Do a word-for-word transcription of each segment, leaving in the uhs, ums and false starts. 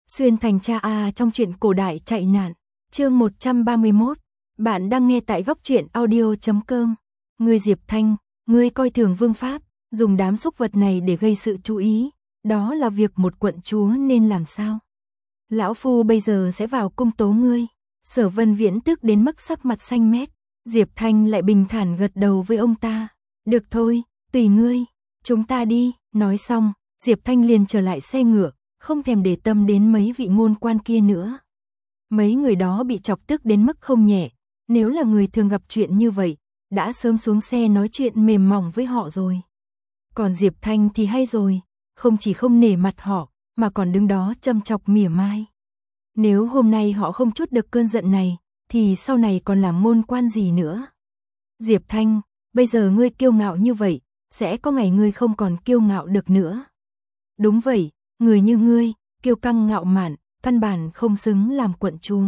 Xuyên thành cha A trong truyện cổ đại chạy nạn, chương một trăm ba mươi mốt. Bạn đang nghe tại góc truyện audio chấm com. Ngươi Diệp Thanh, ngươi coi thường vương pháp, dùng đám súc vật này để gây sự chú ý, đó là việc một quận chúa nên làm sao? Lão phu bây giờ sẽ vào cung tố ngươi. Sở Vân Viễn tức đến mức sắc mặt xanh mét, Diệp Thanh lại bình thản gật đầu với ông ta. Được thôi, tùy ngươi, chúng ta đi. Nói xong, Diệp Thanh liền trở lại xe ngựa, không thèm để tâm đến mấy vị ngôn quan kia nữa. Mấy người đó bị chọc tức đến mức không nhẹ, nếu là người thường gặp chuyện như vậy, đã sớm xuống xe nói chuyện mềm mỏng với họ rồi. Còn Diệp Thanh thì hay rồi, không chỉ không nể mặt họ, mà còn đứng đó châm chọc mỉa mai. Nếu hôm nay họ không trút được cơn giận này, thì sau này còn làm ngôn quan gì nữa. Diệp Thanh, bây giờ ngươi kiêu ngạo như vậy, sẽ có ngày ngươi không còn kiêu ngạo được nữa. Đúng vậy, người như ngươi, kiêu căng ngạo mạn, căn bản không xứng làm quận chúa.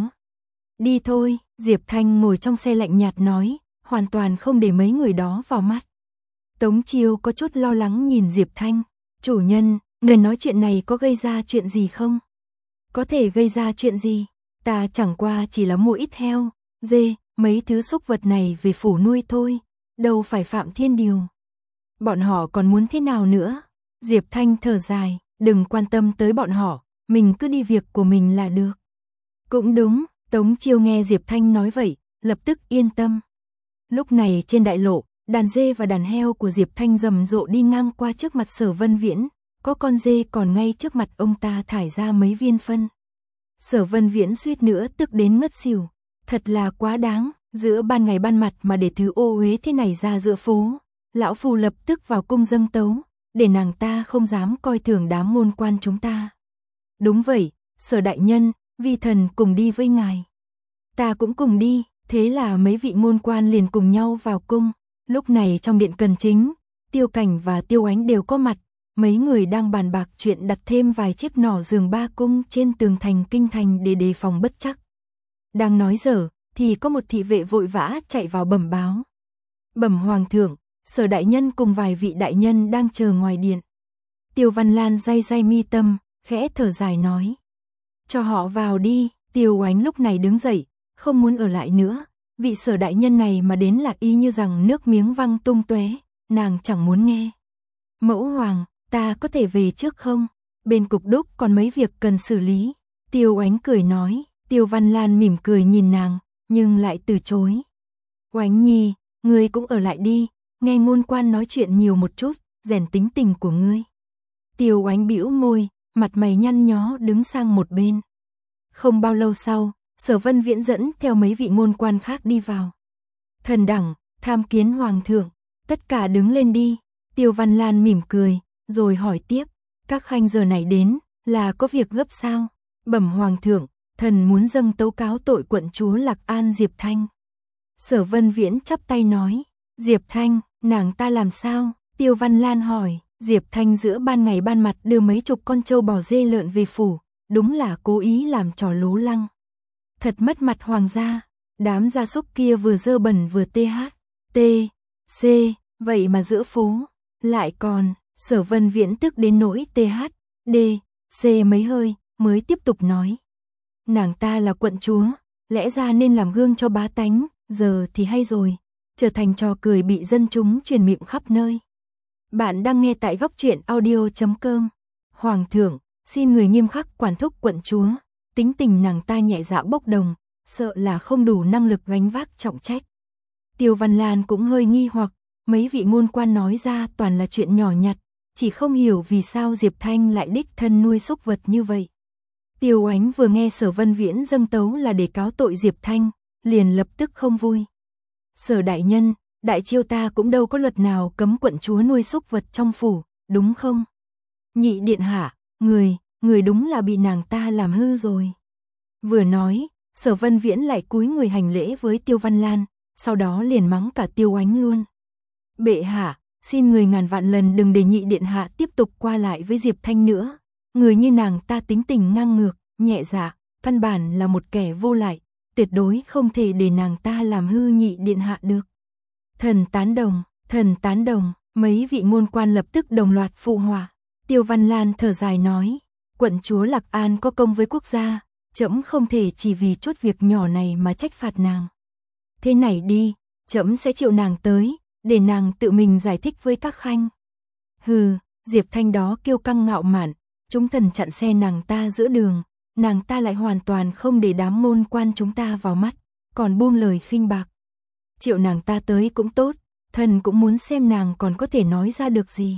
Đi thôi, Diệp Thanh ngồi trong xe lạnh nhạt nói, hoàn toàn không để mấy người đó vào mắt. Tống Chiêu có chút lo lắng nhìn Diệp Thanh. Chủ nhân, người nói chuyện này có gây ra chuyện gì không? Có thể gây ra chuyện gì? Ta chẳng qua chỉ là mua ít heo, dê, mấy thứ súc vật này về phủ nuôi thôi, đâu phải phạm thiên điều. Bọn họ còn muốn thế nào nữa? Diệp Thanh thở dài, đừng quan tâm tới bọn họ, mình cứ đi việc của mình là được. Cũng đúng, Tống Chiêu nghe Diệp Thanh nói vậy, lập tức yên tâm. Lúc này trên đại lộ, đàn dê và đàn heo của Diệp Thanh rầm rộ đi ngang qua trước mặt Sở Vân Viễn, có con dê còn ngay trước mặt ông ta thải ra mấy viên phân. Sở Vân Viễn suýt nữa tức đến ngất xỉu, thật là quá đáng, giữa ban ngày ban mặt mà để thứ ô uế thế này ra giữa phố. Lão phu lập tức vào cung dâng tấu, để nàng ta không dám coi thường đám ngôn quan chúng ta. Đúng vậy, Sở đại nhân, vi thần cùng đi với ngài. Ta cũng cùng đi, thế là mấy vị ngôn quan liền cùng nhau vào cung. Lúc này trong điện cần chính, Tiêu Cảnh và Tiêu Ánh đều có mặt, mấy người đang bàn bạc chuyện đặt thêm vài chiếc nỏ giường ba cung trên tường thành kinh thành để đề phòng bất trắc. Đang nói dở, thì có một thị vệ vội vã chạy vào bẩm báo. Bẩm hoàng thượng, Sở đại nhân cùng vài vị đại nhân đang chờ ngoài điện. Tiêu Văn Lan day day mi tâm, khẽ thở dài nói. Cho họ vào đi. Tiêu Ánh lúc này đứng dậy, không muốn ở lại nữa. Vị Sở đại nhân này mà đến là y như rằng nước miếng văng tung tóe, nàng chẳng muốn nghe. Mẫu hoàng, ta có thể về trước không? Bên cục đúc còn mấy việc cần xử lý. Tiêu Ánh cười nói. Tiêu Văn Lan mỉm cười nhìn nàng, nhưng lại từ chối. Oánh nhi, ngươi cũng ở lại đi. Nghe ngôn quan nói chuyện nhiều một chút, rèn tính tình của ngươi. Tiêu Ánh bĩu môi, mặt mày nhăn nhó đứng sang một bên. Không bao lâu sau, Sở Vân Viễn dẫn theo mấy vị ngôn quan khác đi vào. Thần đẳng, tham kiến hoàng thượng, tất cả đứng lên đi. Tiêu Văn Lan mỉm cười, rồi hỏi tiếp, các khanh giờ này đến, là có việc gấp sao? Bẩm hoàng thượng, thần muốn dâng tấu cáo tội quận chúa Lạc An Diệp Thanh. Sở Vân Viễn chắp tay nói, Diệp Thanh, nàng ta làm sao? Tiêu Văn Lan hỏi. Diệp Thanh giữa ban ngày ban mặt đưa mấy chục con trâu bò dê lợn về phủ, đúng là cố ý làm trò lố lăng. Thật mất mặt hoàng gia, đám gia súc kia vừa dơ bẩn vừa tê hát, tê, xê, vậy mà giữa phố, lại còn, Sở Vân Viễn tức đến nỗi tê hát, đê, xê mấy hơi, mới tiếp tục nói. Nàng ta là quận chúa, lẽ ra nên làm gương cho bá tánh, giờ thì hay rồi, trở thành trò cười bị dân chúng truyền miệng khắp nơi. Bạn đang nghe tại góc truyện audio chấm com. Hoàng thượng, xin người nghiêm khắc quản thúc quận chúa. Tính tình nàng ta nhẹ dạ bốc đồng, sợ là không đủ năng lực gánh vác trọng trách. Tiêu Văn Lan cũng hơi nghi hoặc, mấy vị ngôn quan nói ra toàn là chuyện nhỏ nhặt, chỉ không hiểu vì sao Diệp Thanh lại đích thân nuôi súc vật như vậy. Tiêu Ánh vừa nghe Sở Vân Viễn dâng tấu là để cáo tội Diệp Thanh, liền lập tức không vui. Sở đại nhân, đại chiêu ta cũng đâu có luật nào cấm quận chúa nuôi súc vật trong phủ, đúng không? Nhị điện hạ, người, người đúng là bị nàng ta làm hư rồi. Vừa nói, Sở Vân Viễn lại cúi người hành lễ với Tiêu Văn Lan, sau đó liền mắng cả Tiêu Ánh luôn. Bệ hạ, xin người ngàn vạn lần đừng để nhị điện hạ tiếp tục qua lại với Diệp Thanh nữa. Người như nàng ta tính tình ngang ngược, nhẹ dạ, căn bản là một kẻ vô lại, tuyệt đối không thể để nàng ta làm hư nhị điện hạ được. Thần tán đồng, thần tán đồng, mấy vị ngôn quan lập tức đồng loạt phụ họa. Tiêu Văn Lan thở dài nói, Quận chúa Lạc An có công với quốc gia, trẫm không thể chỉ vì chút việc nhỏ này mà trách phạt nàng. Thế này đi, trẫm sẽ triệu nàng tới, để nàng tự mình giải thích với các khanh. Hừ, Diệp Thanh đó kiêu căng ngạo mạn, chúng thần chặn xe nàng ta giữa đường, nàng ta lại hoàn toàn không để đám môn quan chúng ta vào mắt, còn buông lời khinh bạc. Triệu nàng ta tới cũng tốt, thần cũng muốn xem nàng còn có thể nói ra được gì.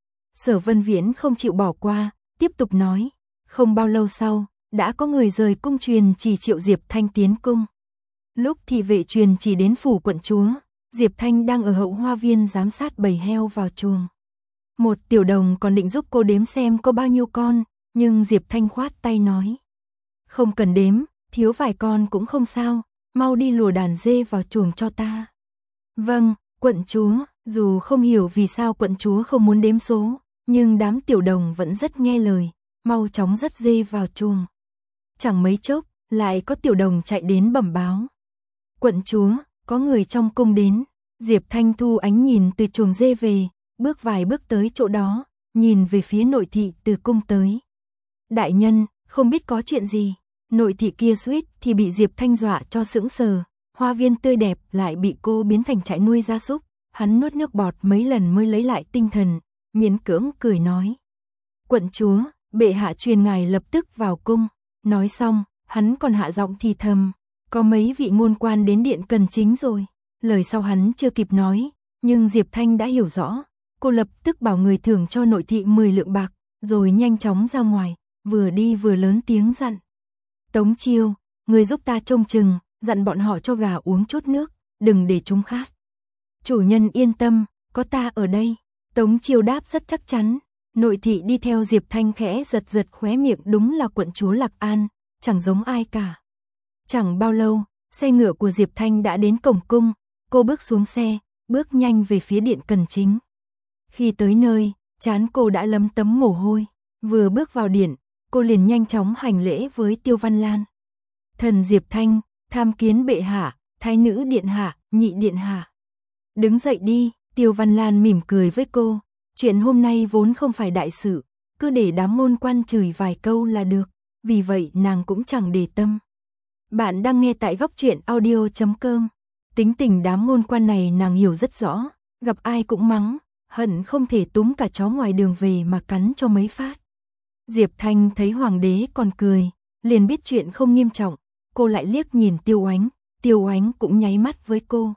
Sở Vân Viễn không chịu bỏ qua, tiếp tục nói, không bao lâu sau, đã có người rời cung truyền chỉ triệu Diệp Thanh tiến cung. Lúc thị vệ truyền chỉ đến phủ quận chúa, Diệp Thanh đang ở hậu hoa viên giám sát bầy heo vào chuồng. Một tiểu đồng còn định giúp cô đếm xem có bao nhiêu con, nhưng Diệp Thanh khoát tay nói. Không cần đếm, thiếu vài con cũng không sao, mau đi lùa đàn dê vào chuồng cho ta. Vâng, quận chúa, dù không hiểu vì sao quận chúa không muốn đếm số, nhưng đám tiểu đồng vẫn rất nghe lời, mau chóng dắt dê vào chuồng. Chẳng mấy chốc, lại có tiểu đồng chạy đến bẩm báo. Quận chúa, có người trong cung đến. Diệp Thanh thu ánh nhìn từ chuồng dê về, bước vài bước tới chỗ đó, nhìn về phía nội thị từ cung tới. Đại nhân, không biết có chuyện gì. Nội thị kia suýt thì bị Diệp Thanh dọa cho sững sờ, hoa viên tươi đẹp lại bị cô biến thành trại nuôi gia súc. Hắn nuốt nước bọt mấy lần mới lấy lại tinh thần, miễn cưỡng cười nói. Quận chúa, bệ hạ truyền ngài lập tức vào cung. Nói xong, hắn còn hạ giọng thì thầm, có mấy vị ngôn quan đến điện cần chính rồi. Lời sau hắn chưa kịp nói, nhưng Diệp Thanh đã hiểu rõ. Cô lập tức bảo người thưởng cho nội thị mười lượng bạc, rồi nhanh chóng ra ngoài, vừa đi vừa lớn tiếng dặn. Tống Chiêu, người giúp ta trông chừng, dặn bọn họ cho gà uống chút nước, đừng để chúng khát. Chủ nhân yên tâm, có ta ở đây. Tống Chiêu đáp rất chắc chắn. Nội thị đi theo Diệp Thanh khẽ giật giật khóe miệng, đúng là quận chúa Lạc An, chẳng giống ai cả. Chẳng bao lâu, xe ngựa của Diệp Thanh đã đến cổng cung, cô bước xuống xe, bước nhanh về phía điện cần chính. Khi tới nơi, trán cô đã lấm tấm mồ hôi, vừa bước vào điện, cô liền nhanh chóng hành lễ với Tiêu Văn Lan. Thần Diệp Thanh, tham kiến bệ hạ, thái nữ điện hạ, nhị điện hạ. Đứng dậy đi, Tiêu Văn Lan mỉm cười với cô, chuyện hôm nay vốn không phải đại sự, cứ để đám môn quan chửi vài câu là được, vì vậy nàng cũng chẳng để tâm. Bạn đang nghe tại góc truyện audio chấm com. Tính tình đám môn quan này nàng hiểu rất rõ, gặp ai cũng mắng, hận không thể túm cả chó ngoài đường về mà cắn cho mấy phát. Diệp Thanh thấy hoàng đế còn cười, liền biết chuyện không nghiêm trọng, cô lại liếc nhìn Tiêu Oánh, Tiêu Oánh cũng nháy mắt với cô.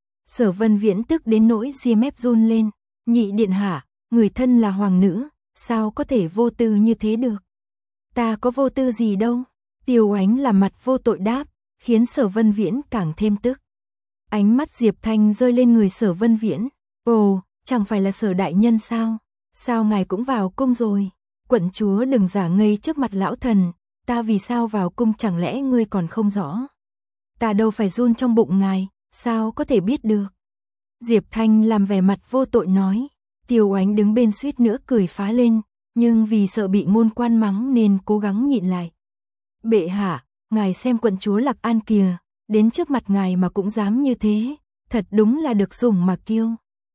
Sở Vân Viễn tức đến nỗi ria mép run lên, nhị điện hạ, người thân là hoàng nữ, sao có thể vô tư như thế được? Ta có vô tư gì đâu. Tiêu Oánh là mặt vô tội đáp, khiến Sở Vân Viễn càng thêm tức. Ánh mắt Diệp Thanh rơi lên người Sở Vân Viễn. Ồ, chẳng phải là Sở đại nhân sao? Sao ngài cũng vào cung rồi? Quận chúa đừng giả ngây trước mặt lão thần, ta vì sao vào cung chẳng lẽ ngươi còn không rõ? Ta đâu phải run trong bụng ngài, sao có thể biết được? Diệp Thanh làm vẻ mặt vô tội nói. Tiêu Oánh đứng bên suýt nữa cười phá lên, nhưng vì sợ bị ngôn quan mắng nên cố gắng nhịn lại. Bệ hạ, ngài xem quận chúa Lạc An kìa, đến trước mặt ngài mà cũng dám như thế, thật đúng là được sủng mà kiêu.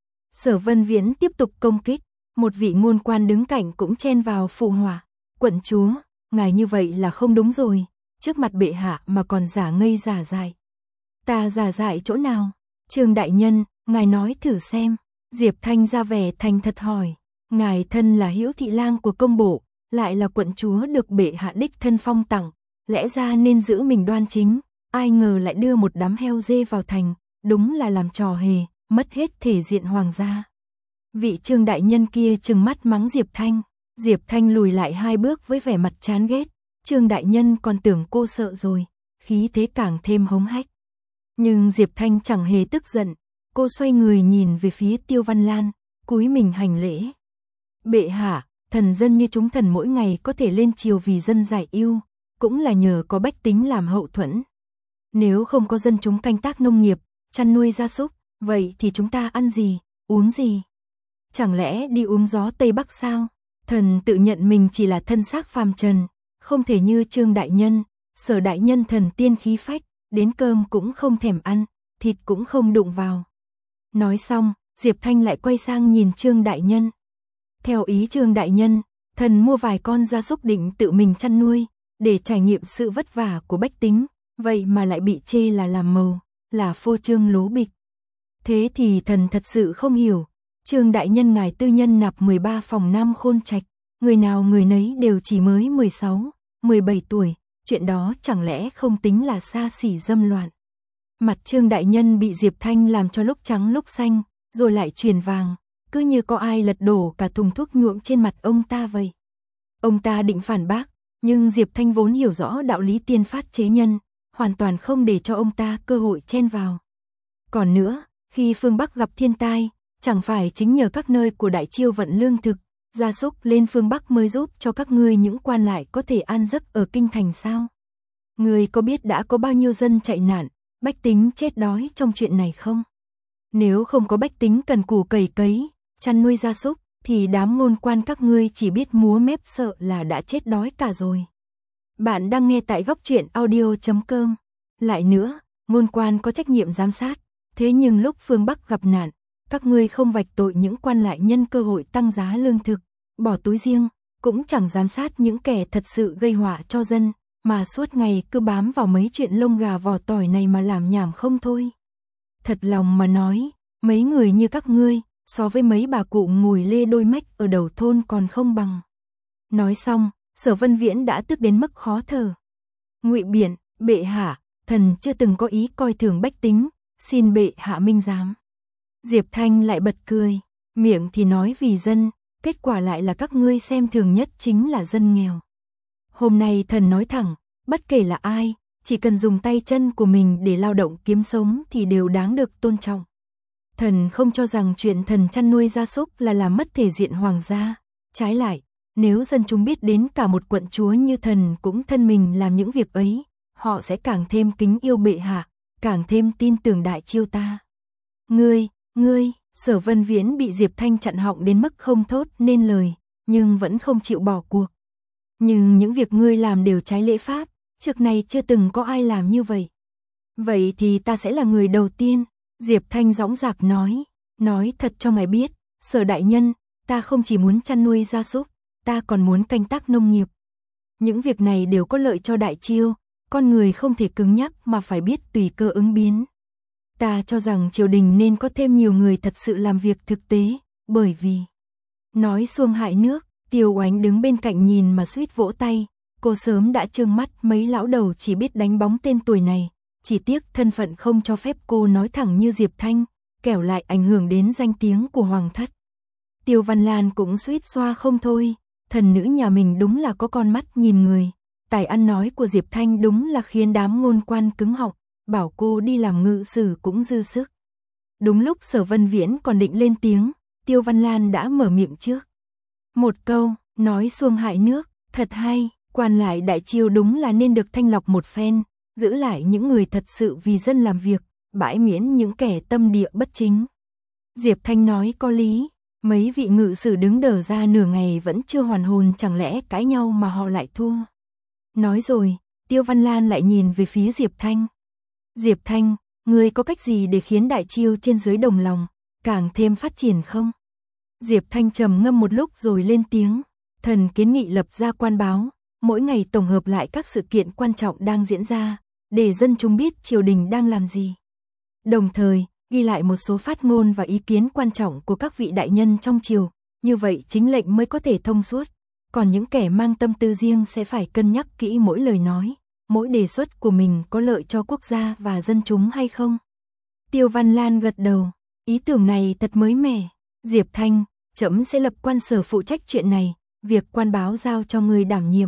Sở Vân Viễn tiếp tục công kích, một vị ngôn quan đứng cạnh cũng chen vào phụ họa. Quận chúa, ngài như vậy là không đúng rồi, trước mặt bệ hạ mà còn giả ngây giả dại. Ta giả dại chỗ nào? Trương đại nhân, ngài nói thử xem. Diệp Thanh ra vẻ thành thật hỏi, ngài thân là Hữu thị lang của công bộ, lại là quận chúa được bệ hạ đích thân phong tặng, lẽ ra nên giữ mình đoan chính, ai ngờ lại đưa một đám heo dê vào thành, đúng là làm trò hề, mất hết thể diện hoàng gia. Vị Trương đại nhân kia trừng mắt mắng Diệp Thanh, Diệp Thanh lùi lại hai bước với vẻ mặt chán ghét, Trương đại nhân còn tưởng cô sợ rồi, khí thế càng thêm hống hách. Nhưng Diệp Thanh chẳng hề tức giận, cô xoay người nhìn về phía Tiêu Văn Lan, cúi mình hành lễ. Bệ hạ, thần dân như chúng thần mỗi ngày có thể lên triều vì dân giải ưu, cũng là nhờ có bách tính làm hậu thuẫn. Nếu không có dân chúng canh tác nông nghiệp, chăn nuôi gia súc, vậy thì chúng ta ăn gì, uống gì? Chẳng lẽ đi uống gió Tây Bắc sao? Thần tự nhận mình chỉ là thân xác phàm trần, không thể như Trương đại nhân, Sở đại nhân thần tiên khí phách, đến cơm cũng không thèm ăn, thịt cũng không đụng vào. Nói xong, Diệp Thanh lại quay sang nhìn Trương đại nhân. Theo ý Trương đại nhân, Thần mua vài con gia súc định tự mình chăn nuôi, để trải nghiệm sự vất vả của bách tính, vậy mà lại bị chê là làm màu, là phô trương lố bịch. Thế thì thần thật sự không hiểu, Trương đại nhân ngài tư nhân nạp mười ba phòng nam khôn trạch, người nào người nấy đều chỉ mới mười sáu, mười bảy tuổi, chuyện đó chẳng lẽ không tính là xa xỉ dâm loạn. Mặt Trương đại nhân bị Diệp Thanh làm cho lúc trắng lúc xanh, rồi lại chuyển vàng, cứ như có ai lật đổ cả thùng thuốc nhuộm trên mặt ông ta vậy. Ông ta định phản bác, nhưng Diệp Thanh vốn hiểu rõ đạo lý tiên phát chế nhân, hoàn toàn không để cho ông ta cơ hội chen vào. Còn nữa, khi phương Bắc gặp thiên tai, chẳng phải chính nhờ các nơi của Đại Chiêu vận lương thực, gia súc lên phương Bắc mới giúp cho các ngươi những quan lại có thể an giấc ở kinh thành sao? Ngươi có biết đã có bao nhiêu dân chạy nạn, bách tính chết đói trong chuyện này không? Nếu không có bách tính cần cù cày cấy, chăn nuôi gia súc, thì đám ngôn quan các ngươi chỉ biết múa mép sợ là đã chết đói cả rồi. Bạn đang nghe tại góc truyện audio chấm com. Lại nữa, ngôn quan có trách nhiệm giám sát, thế nhưng lúc phương Bắc gặp nạn, các ngươi không vạch tội những quan lại nhân cơ hội tăng giá lương thực, bỏ túi riêng, cũng chẳng giám sát những kẻ thật sự gây họa cho dân, mà suốt ngày cứ bám vào mấy chuyện lông gà vỏ tỏi này mà làm nhảm không thôi. Thật lòng mà nói, mấy người như các ngươi, so với mấy bà cụ ngồi lê đôi mách ở đầu thôn còn không bằng. Nói xong, Sở Vân Viễn đã tức đến mức khó thở. Ngụy biện, bệ hạ, thần chưa từng có ý coi thường bách tính, xin bệ hạ minh giám. Diệp Thanh lại bật cười, miệng thì nói vì dân, kết quả lại là các ngươi xem thường nhất chính là dân nghèo. Hôm nay thần nói thẳng, bất kể là ai, chỉ cần dùng tay chân của mình để lao động kiếm sống thì đều đáng được tôn trọng. Thần không cho rằng chuyện thần chăn nuôi gia súc là làm mất thể diện hoàng gia. Trái lại, nếu dân chúng biết đến cả một quận chúa như thần cũng thân mình làm những việc ấy, họ sẽ càng thêm kính yêu bệ hạ, càng thêm tin tưởng Đại Chiêu ta. Ngươi, ngươi, Sở Vân Viễn bị Diệp Thanh chặn họng đến mức không thốt nên lời, nhưng vẫn không chịu bỏ cuộc. Nhưng những việc ngươi làm đều trái lễ pháp, trước này chưa từng có ai làm như vậy. Vậy thì ta sẽ là người đầu tiên, Diệp Thanh dõng dạc nói, nói thật cho ngài biết, Sở đại nhân, ta không chỉ muốn chăn nuôi gia súc, ta còn muốn canh tác nông nghiệp. Những việc này đều có lợi cho Đại Chiêu, con người không thể cứng nhắc mà phải biết tùy cơ ứng biến. Ta cho rằng triều đình nên có thêm nhiều người thật sự làm việc thực tế, bởi vì... Nói xuông hại nước, Tiêu Oánh đứng bên cạnh nhìn mà suýt vỗ tay, cô sớm đã trương mắt mấy lão đầu chỉ biết đánh bóng tên tuổi này, chỉ tiếc thân phận không cho phép cô nói thẳng như Diệp Thanh, kẻo lại ảnh hưởng đến danh tiếng của hoàng thất. Tiêu Văn Lan cũng suýt xoa không thôi, thần nữ nhà mình đúng là có con mắt nhìn người, tài ăn nói của Diệp Thanh đúng là khiến đám ngôn quan cứng họng, bảo cô đi làm ngự sử cũng dư sức. Đúng lúc Sở Vân Viễn còn định lên tiếng, Tiêu Văn Lan đã mở miệng trước. Một câu, nói xuông hại nước, thật hay, quan lại Đại Chiêu đúng là nên được thanh lọc một phen, giữ lại những người thật sự vì dân làm việc, bãi miễn những kẻ tâm địa bất chính. Diệp Thanh nói có lý, mấy vị ngự sử đứng đờ ra nửa ngày vẫn chưa hoàn hồn, chẳng lẽ cãi nhau mà họ lại thua. Nói rồi, Tiêu Văn Lan lại nhìn về phía Diệp Thanh. Diệp Thanh, ngươi có cách gì để khiến Đại Chiêu trên dưới đồng lòng, càng thêm phát triển không? Diệp Thanh trầm ngâm một lúc rồi lên tiếng, thần kiến nghị lập ra quan báo, mỗi ngày tổng hợp lại các sự kiện quan trọng đang diễn ra, để dân chúng biết triều đình đang làm gì. Đồng thời, ghi lại một số phát ngôn và ý kiến quan trọng của các vị đại nhân trong triều, như vậy chính lệnh mới có thể thông suốt, còn những kẻ mang tâm tư riêng sẽ phải cân nhắc kỹ mỗi lời nói, mỗi đề xuất của mình có lợi cho quốc gia và dân chúng hay không. Tiêu Văn Lan gật đầu, ý tưởng này thật mới mẻ. Diệp Thanh, trẫm sẽ lập quan sở phụ trách chuyện này, việc quan báo giao cho người đảm nhiệm.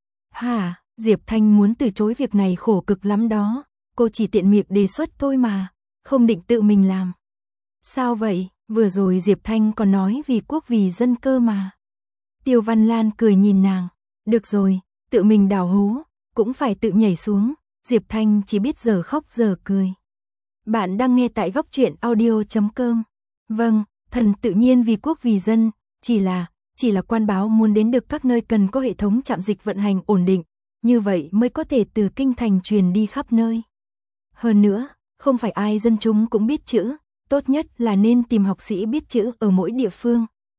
Hả, Diệp Thanh muốn từ chối việc này khổ cực lắm đó, cô chỉ tiện miệng đề xuất thôi mà, không định tự mình làm. Sao vậy, vừa rồi Diệp Thanh còn nói vì quốc vì dân cơ mà. Tiêu Văn Lan cười nhìn nàng, được rồi, tự mình đào hố, cũng phải tự nhảy xuống, Diệp Thanh chỉ biết giờ khóc giờ cười. Bạn đang nghe tại góc truyện audio chấm com. Vâng, thần tự nhiên vì quốc vì dân, chỉ là, chỉ là quan báo muốn đến được các nơi cần có hệ thống trạm dịch vận hành ổn định, như vậy mới có thể từ kinh thành truyền đi khắp nơi. Hơn nữa, không phải ai dân chúng cũng biết chữ, tốt nhất là nên tìm học sĩ biết chữ ở mỗi địa phương,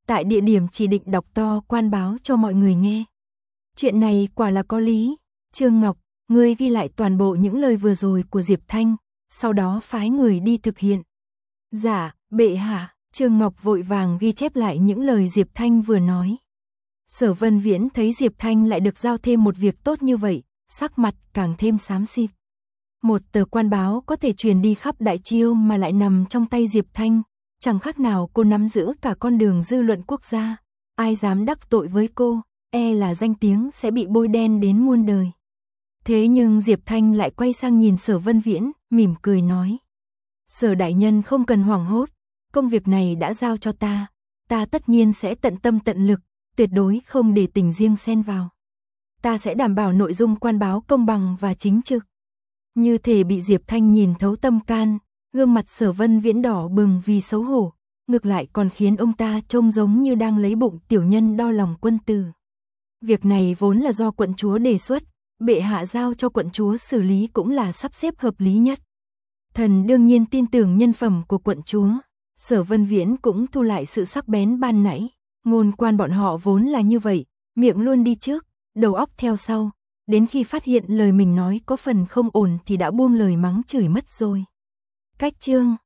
tại địa điểm chỉ định đọc to quan báo cho mọi người nghe. Chuyện này quả là có lý. Trương Ngọc, ngươi ghi lại toàn bộ những lời vừa rồi của Diệp Thanh, sau đó phái người đi thực hiện. Dạ, bệ hạ. Trương Ngọc vội vàng ghi chép lại những lời Diệp Thanh vừa nói. Sở Vân Viễn thấy Diệp Thanh lại được giao thêm một việc tốt như vậy, sắc mặt càng thêm xám xịt. Một tờ quan báo có thể truyền đi khắp Đại Chiêu mà lại nằm trong tay Diệp Thanh, chẳng khác nào cô nắm giữ cả con đường dư luận quốc gia. Ai dám đắc tội với cô, e là danh tiếng sẽ bị bôi đen đến muôn đời. Thế nhưng Diệp Thanh lại quay sang nhìn Sở Vân Viễn, mỉm cười nói. Sở đại nhân không cần hoảng hốt, công việc này đã giao cho ta, ta tất nhiên sẽ tận tâm tận lực, tuyệt đối không để tình riêng xen vào. Ta sẽ đảm bảo nội dung quan báo công bằng và chính trực. Như thể bị Diệp Thanh nhìn thấu tâm can, gương mặt Sở Vân Viễn đỏ bừng vì xấu hổ, ngược lại còn khiến ông ta trông giống như đang lấy bụng tiểu nhân đo lòng quân tử. Việc này vốn là do quận chúa đề xuất, bệ hạ giao cho quận chúa xử lý cũng là sắp xếp hợp lý nhất. Thần đương nhiên tin tưởng nhân phẩm của quận chúa. Sở Vân Viễn cũng thu lại sự sắc bén ban nãy, ngôn quan bọn họ vốn là như vậy, miệng luôn đi trước, đầu óc theo sau, đến khi phát hiện lời mình nói có phần không ổn thì đã buông lời mắng chửi mất rồi. Cách chương